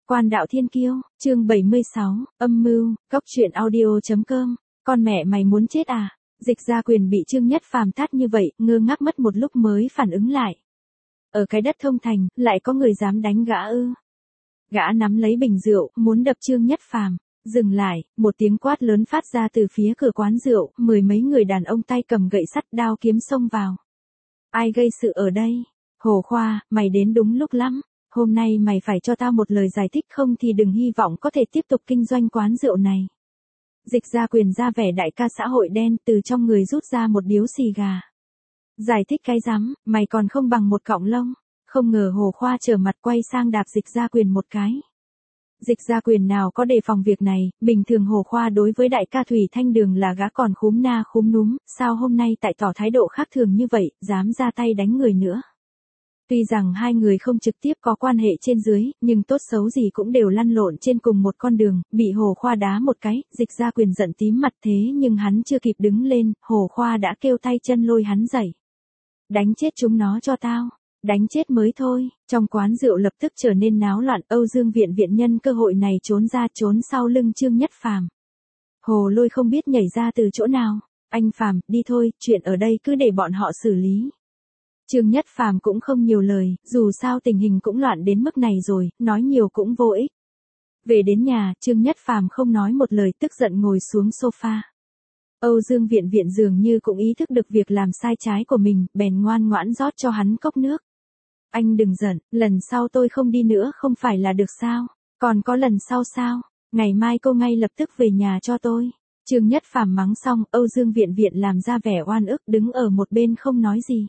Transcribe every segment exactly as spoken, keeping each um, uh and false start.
Quan đạo thiên kiêu, chương bảy mươi sáu, âm mưu, cốc truyện audio chấm com, con mẹ mày muốn chết à? Dịch Gia Quyền bị Trương Nhất Phàm tát như vậy, ngơ ngác mất một lúc mới phản ứng lại. Ở cái đất thông thành, lại có người dám đánh gã ư? Gã nắm lấy bình rượu, muốn đập Trương Nhất Phàm. Dừng lại, một tiếng quát lớn phát ra từ phía cửa quán rượu, mười mấy người đàn ông tay cầm gậy sắt đao kiếm xông vào. Ai gây sự ở đây? Hồ Khoa, mày đến đúng lúc lắm. Hôm nay mày phải cho tao một lời giải thích không thì đừng hy vọng có thể tiếp tục kinh doanh quán rượu này. Dịch Gia Quyền ra vẻ đại ca xã hội đen, từ trong người rút ra một điếu xì gà. Giải thích cái rắm, mày còn không bằng một cọng lông. Không ngờ Hồ Khoa trở mặt quay sang đạp Dịch Gia Quyền một cái. Dịch Gia Quyền nào có đề phòng việc này, bình thường Hồ Khoa đối với đại ca Thủy Thanh Đường là gã còn khúm na khúm núm, sao hôm nay tại tỏ thái độ khác thường như vậy, dám ra tay đánh người nữa. Tuy rằng hai người không trực tiếp có quan hệ trên dưới, nhưng tốt xấu gì cũng đều lăn lộn trên cùng một con đường, bị Hồ Khoa đá một cái, Dịch Gia Quyền giận tím mặt thế nhưng hắn chưa kịp đứng lên, Hồ Khoa đã kêu tay chân lôi hắn dậy. Đánh chết chúng nó cho tao. Đánh chết mới thôi, trong quán rượu lập tức trở nên náo loạn, Âu Dương Viện Viện nhân cơ hội này trốn ra trốn sau lưng Trương Nhất Phàm. Hồ Lôi không biết nhảy ra từ chỗ nào, anh Phàm, đi thôi, chuyện ở đây cứ để bọn họ xử lý. Trương Nhất Phàm cũng không nhiều lời, dù sao tình hình cũng loạn đến mức này rồi, nói nhiều cũng vô ích. Về đến nhà, Trương Nhất Phàm không nói một lời tức giận ngồi xuống sofa. Âu Dương Viện Viện dường như cũng ý thức được việc làm sai trái của mình, bèn ngoan ngoãn rót cho hắn cốc nước. Anh đừng giận, lần sau tôi không đi nữa không phải là được sao? Còn có lần sau sao? Ngày mai cô ngay lập tức về nhà cho tôi. Trương Nhất Phàm mắng xong, Âu Dương Viện Viện làm ra vẻ oan ức đứng ở một bên không nói gì.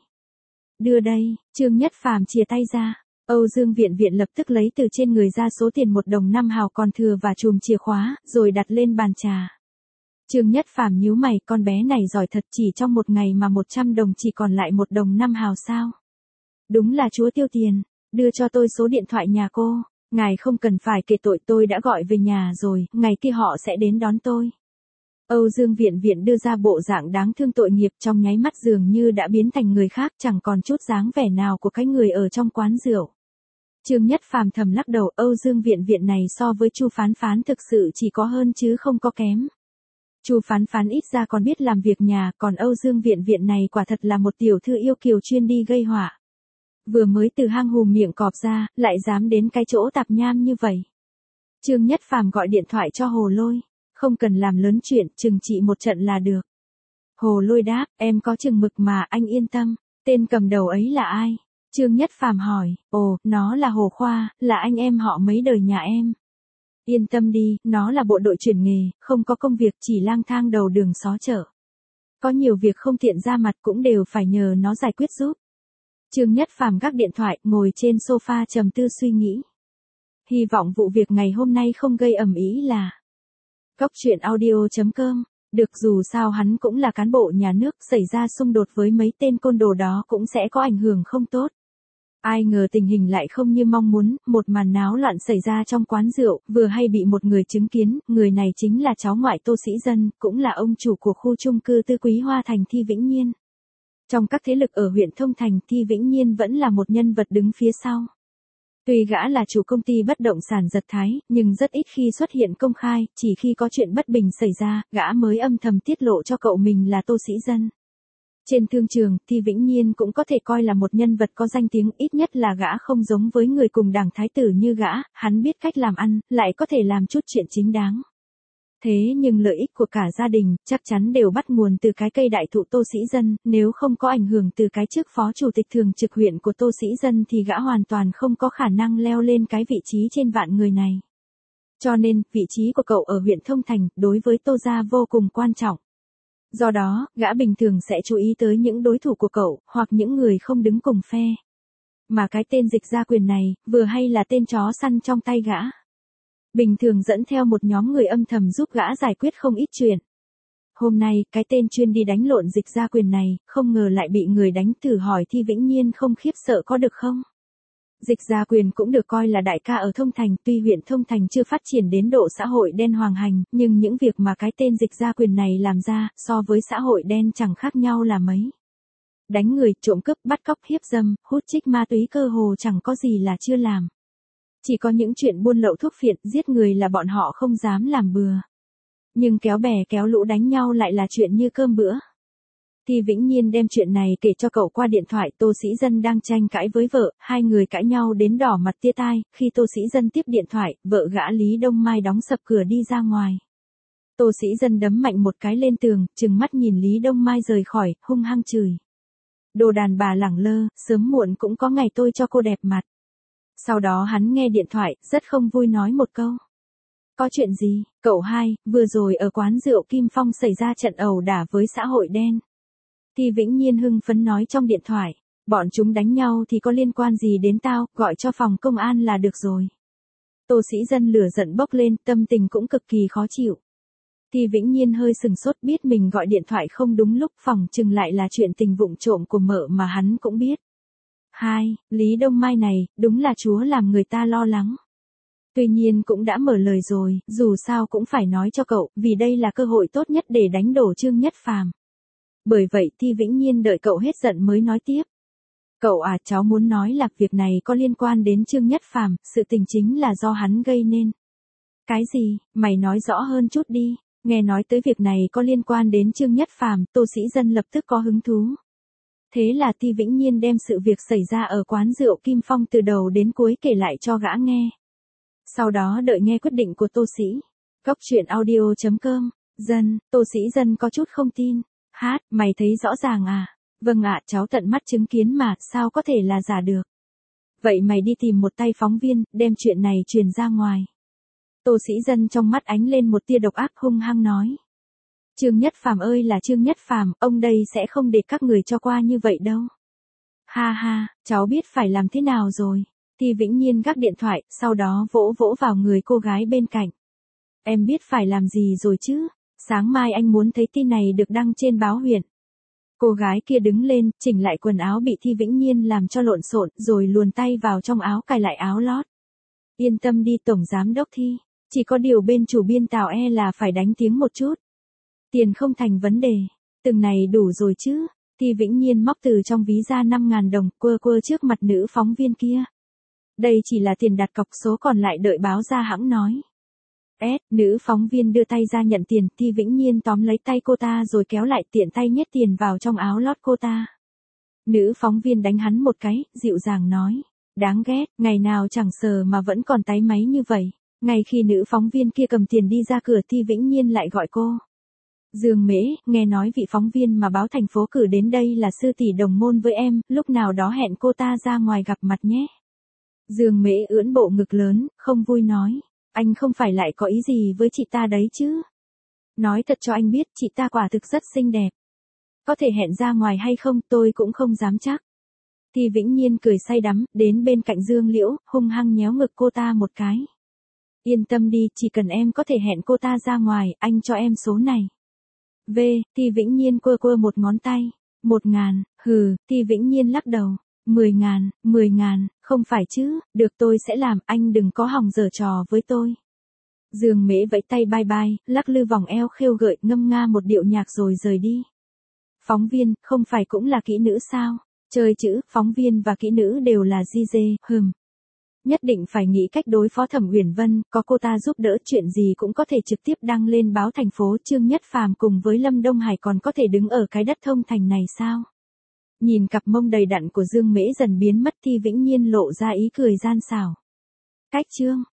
Đưa đây, Trương Nhất Phàm chìa tay ra. Âu Dương Viện Viện lập tức lấy từ trên người ra số tiền một đồng năm hào còn thừa và chùm chìa khóa, rồi đặt lên bàn trà. Trương Nhất Phàm nhíu mày, con bé này giỏi thật, chỉ trong một ngày mà một trăm đồng chỉ còn lại một đồng năm hào sao? Đúng là chúa tiêu tiền, đưa cho tôi số điện thoại nhà cô, ngài không cần phải kể tội, tôi đã gọi về nhà rồi, ngày kia họ sẽ đến đón tôi. Âu Dương Viện Viện đưa ra bộ dạng đáng thương tội nghiệp, trong nháy mắt dường như đã biến thành người khác, chẳng còn chút dáng vẻ nào của cái người ở trong quán rượu. Trương Nhất Phàm thầm lắc đầu, Âu Dương Viện Viện này so với Chu Phán Phán thực sự chỉ có hơn chứ không có kém. Chu Phán Phán ít ra còn biết làm việc nhà, còn Âu Dương Viện Viện này quả thật là một tiểu thư yêu kiều chuyên đi gây họa. Vừa mới từ hang hùm miệng cọp ra, lại dám đến cái chỗ tạp nham như vậy. Trương Nhất Phàm gọi điện thoại cho Hồ Lôi, không cần làm lớn chuyện, chừng trị một trận là được. Hồ Lôi đáp, em có chừng mực mà, anh yên tâm. Tên cầm đầu ấy là ai? Trương Nhất Phàm hỏi, ồ, nó là Hồ Khoa, là anh em họ mấy đời nhà em. Yên tâm đi, nó là bộ đội chuyển nghề, không có công việc, chỉ lang thang đầu đường xó chợ. Có nhiều việc không tiện ra mặt cũng đều phải nhờ nó giải quyết giúp. Trương Nhất Phàm gác điện thoại, ngồi trên sofa trầm tư suy nghĩ. Hy vọng vụ việc ngày hôm nay không gây ầm ĩ là. Cốc truyện audio chấm com, được, dù sao hắn cũng là cán bộ nhà nước, xảy ra xung đột với mấy tên côn đồ đó cũng sẽ có ảnh hưởng không tốt. Ai ngờ tình hình lại không như mong muốn, một màn náo loạn xảy ra trong quán rượu, vừa hay bị một người chứng kiến, người này chính là cháu ngoại Tô Sĩ Dân, cũng là ông chủ của khu chung cư Tư Quý Hoa Thành Thi Vĩnh Nhiên. Trong các thế lực ở huyện Thông Thành, Thi Vĩnh Nhiên vẫn là một nhân vật đứng phía sau. Tuy gã là chủ công ty bất động sản Giật Thái, nhưng rất ít khi xuất hiện công khai, chỉ khi có chuyện bất bình xảy ra, gã mới âm thầm tiết lộ cho cậu mình là Tô Sĩ Dân. Trên thương trường, Thi Vĩnh Nhiên cũng có thể coi là một nhân vật có danh tiếng, ít nhất là gã không giống với người cùng đảng thái tử như gã, hắn biết cách làm ăn, lại có thể làm chút chuyện chính đáng. Thế nhưng lợi ích của cả gia đình, chắc chắn đều bắt nguồn từ cái cây đại thụ Tô Sĩ Dân, nếu không có ảnh hưởng từ cái chức phó chủ tịch thường trực huyện của Tô Sĩ Dân thì gã hoàn toàn không có khả năng leo lên cái vị trí trên vạn người này. Cho nên, vị trí của cậu ở huyện Thông Thành, đối với Tô gia vô cùng quan trọng. Do đó, gã bình thường sẽ chú ý tới những đối thủ của cậu, hoặc những người không đứng cùng phe. Mà cái tên Dịch Gia Quyền này, vừa hay là tên chó săn trong tay gã. Bình thường dẫn theo một nhóm người âm thầm giúp gã giải quyết không ít chuyện. Hôm nay, cái tên chuyên đi đánh lộn Dịch Gia Quyền này, không ngờ lại bị người đánh, thử hỏi Thi Vĩnh Nhiên không khiếp sợ có được không? Dịch Gia Quyền cũng được coi là đại ca ở Thông Thành, tuy huyện Thông Thành chưa phát triển đến độ xã hội đen hoàng hành, nhưng những việc mà cái tên Dịch Gia Quyền này làm ra, so với xã hội đen chẳng khác nhau là mấy. Đánh người, trộm cướp, bắt cóc, hiếp dâm, hút chích ma túy cơ hồ chẳng có gì là chưa làm. Chỉ có những chuyện buôn lậu thuốc phiện, giết người là bọn họ không dám làm bừa. Nhưng kéo bè kéo lũ đánh nhau lại là chuyện như cơm bữa. Thi Vĩnh Nhiên đem chuyện này kể cho cậu qua điện thoại. Tô Sĩ Dân đang tranh cãi với vợ, hai người cãi nhau đến đỏ mặt tia tai. Khi Tô Sĩ Dân tiếp điện thoại, vợ gã Lý Đông Mai đóng sập cửa đi ra ngoài. Tô Sĩ Dân đấm mạnh một cái lên tường, trừng mắt nhìn Lý Đông Mai rời khỏi, hung hăng chửi. Đồ đàn bà lẳng lơ, sớm muộn cũng có ngày tôi cho cô đẹp mặt. Sau đó hắn nghe điện thoại, rất không vui nói một câu. Có chuyện gì, cậu hai, vừa rồi ở quán rượu Kim Phong xảy ra trận ẩu đả với xã hội đen. Thi Vĩnh Nhiên hưng phấn nói trong điện thoại, bọn chúng đánh nhau thì có liên quan gì đến tao, gọi cho phòng công an là được rồi. Tô Sĩ Dân lửa giận bốc lên, tâm tình cũng cực kỳ khó chịu. Thi Vĩnh Nhiên hơi sừng sốt, biết mình gọi điện thoại không đúng lúc, phòng chừng lại là chuyện tình vụng trộm của mợ mà hắn cũng biết. Hai, Lý Đông Mai này, đúng là chúa làm người ta lo lắng. Tuy nhiên cũng đã mở lời rồi, dù sao cũng phải nói cho cậu, vì đây là cơ hội tốt nhất để đánh đổ Trương Nhất Phàm. Bởi vậy Thi Vĩnh Nhiên đợi cậu hết giận mới nói tiếp. Cậu à, cháu muốn nói là việc này có liên quan đến Trương Nhất Phàm, sự tình chính là do hắn gây nên. Cái gì, mày nói rõ hơn chút đi. Nghe nói tới việc này có liên quan đến Trương Nhất Phàm, Tô Sĩ Dân lập tức có hứng thú. Thế là Thi Vĩnh Nhiên đem sự việc xảy ra ở quán rượu Kim Phong từ đầu đến cuối kể lại cho gã nghe. Sau đó đợi nghe quyết định của Tô Sĩ. Góc truyện audio chấm com. Dân, Tô Sĩ Dân có chút không tin. Hát, mày thấy rõ ràng à? Vâng ạ, cháu tận mắt chứng kiến mà, sao có thể là giả được? Vậy mày đi tìm một tay phóng viên, đem chuyện này truyền ra ngoài. Tô Sĩ Dân trong mắt ánh lên một tia độc ác, hung hăng nói. Trương Nhất Phàm ơi là Trương Nhất Phàm, ông đây sẽ không để các người cho qua như vậy đâu. Ha ha, cháu biết phải làm thế nào rồi. Thi Vĩnh Nhiên gác điện thoại, sau đó vỗ vỗ vào người cô gái bên cạnh. Em biết phải làm gì rồi chứ, sáng mai anh muốn thấy tin này được đăng trên báo huyện. Cô gái kia đứng lên, chỉnh lại quần áo bị Thi Vĩnh Nhiên làm cho lộn xộn, rồi luồn tay vào trong áo cài lại áo lót. Yên tâm đi Tổng Giám Đốc Thi, chỉ có điều bên chủ biên Tào e là phải đánh tiếng một chút. Tiền không thành vấn đề, từng này đủ rồi chứ. Thi Vĩnh Nhiên móc từ trong ví ra năm ngàn đồng, quơ quơ trước mặt nữ phóng viên kia. Đây chỉ là tiền đặt cọc, số còn lại đợi báo ra hãng nói. S, nữ phóng viên đưa tay ra nhận tiền, Thi Vĩnh Nhiên tóm lấy tay cô ta rồi kéo lại, tiện tay nhét tiền vào trong áo lót cô ta. Nữ phóng viên đánh hắn một cái, dịu dàng nói. Đáng ghét, ngày nào chẳng sờ mà vẫn còn táy máy như vậy. Ngay khi nữ phóng viên kia cầm tiền đi ra cửa, Thi Vĩnh Nhiên lại gọi cô. Dương Mễ, nghe nói vị phóng viên mà báo thành phố cử đến đây là sư tỷ đồng môn với em, lúc nào đó hẹn cô ta ra ngoài gặp mặt nhé. Dương Mễ ưỡn bộ ngực lớn, không vui nói. Anh không phải lại có ý gì với chị ta đấy chứ? Nói thật cho anh biết, chị ta quả thực rất xinh đẹp. Có thể hẹn ra ngoài hay không tôi cũng không dám chắc. Thi Vĩnh Nhiên cười say đắm, đến bên cạnh Dương Liễu, hung hăng nhéo ngực cô ta một cái. Yên tâm đi, chỉ cần em có thể hẹn cô ta ra ngoài, anh cho em số này. V, Thi Vĩnh Nhiên quơ quơ một ngón tay. Một ngàn, hừ, Thi Vĩnh Nhiên lắc đầu. Mười ngàn, mười ngàn, không phải chứ, được tôi sẽ làm, anh đừng có hòng giở trò với tôi. Dương Mễ vẫy tay bye bye, lắc lư vòng eo khêu gợi, ngâm nga một điệu nhạc rồi rời đi. Phóng viên, không phải cũng là kỹ nữ sao? Chơi chữ, phóng viên và kỹ nữ đều là di dê, hừm. Nhất định phải nghĩ cách đối phó Thẩm Uyển Vân, có cô ta giúp đỡ chuyện gì cũng có thể trực tiếp đăng lên báo thành phố. Trương Nhất Phàm cùng với Lâm Đông Hải còn có thể đứng ở cái đất thông thành này sao? Nhìn cặp mông đầy đặn của Dương Mễ dần biến mất, Thi Vĩnh Nhiên lộ ra ý cười gian xảo. Cách chương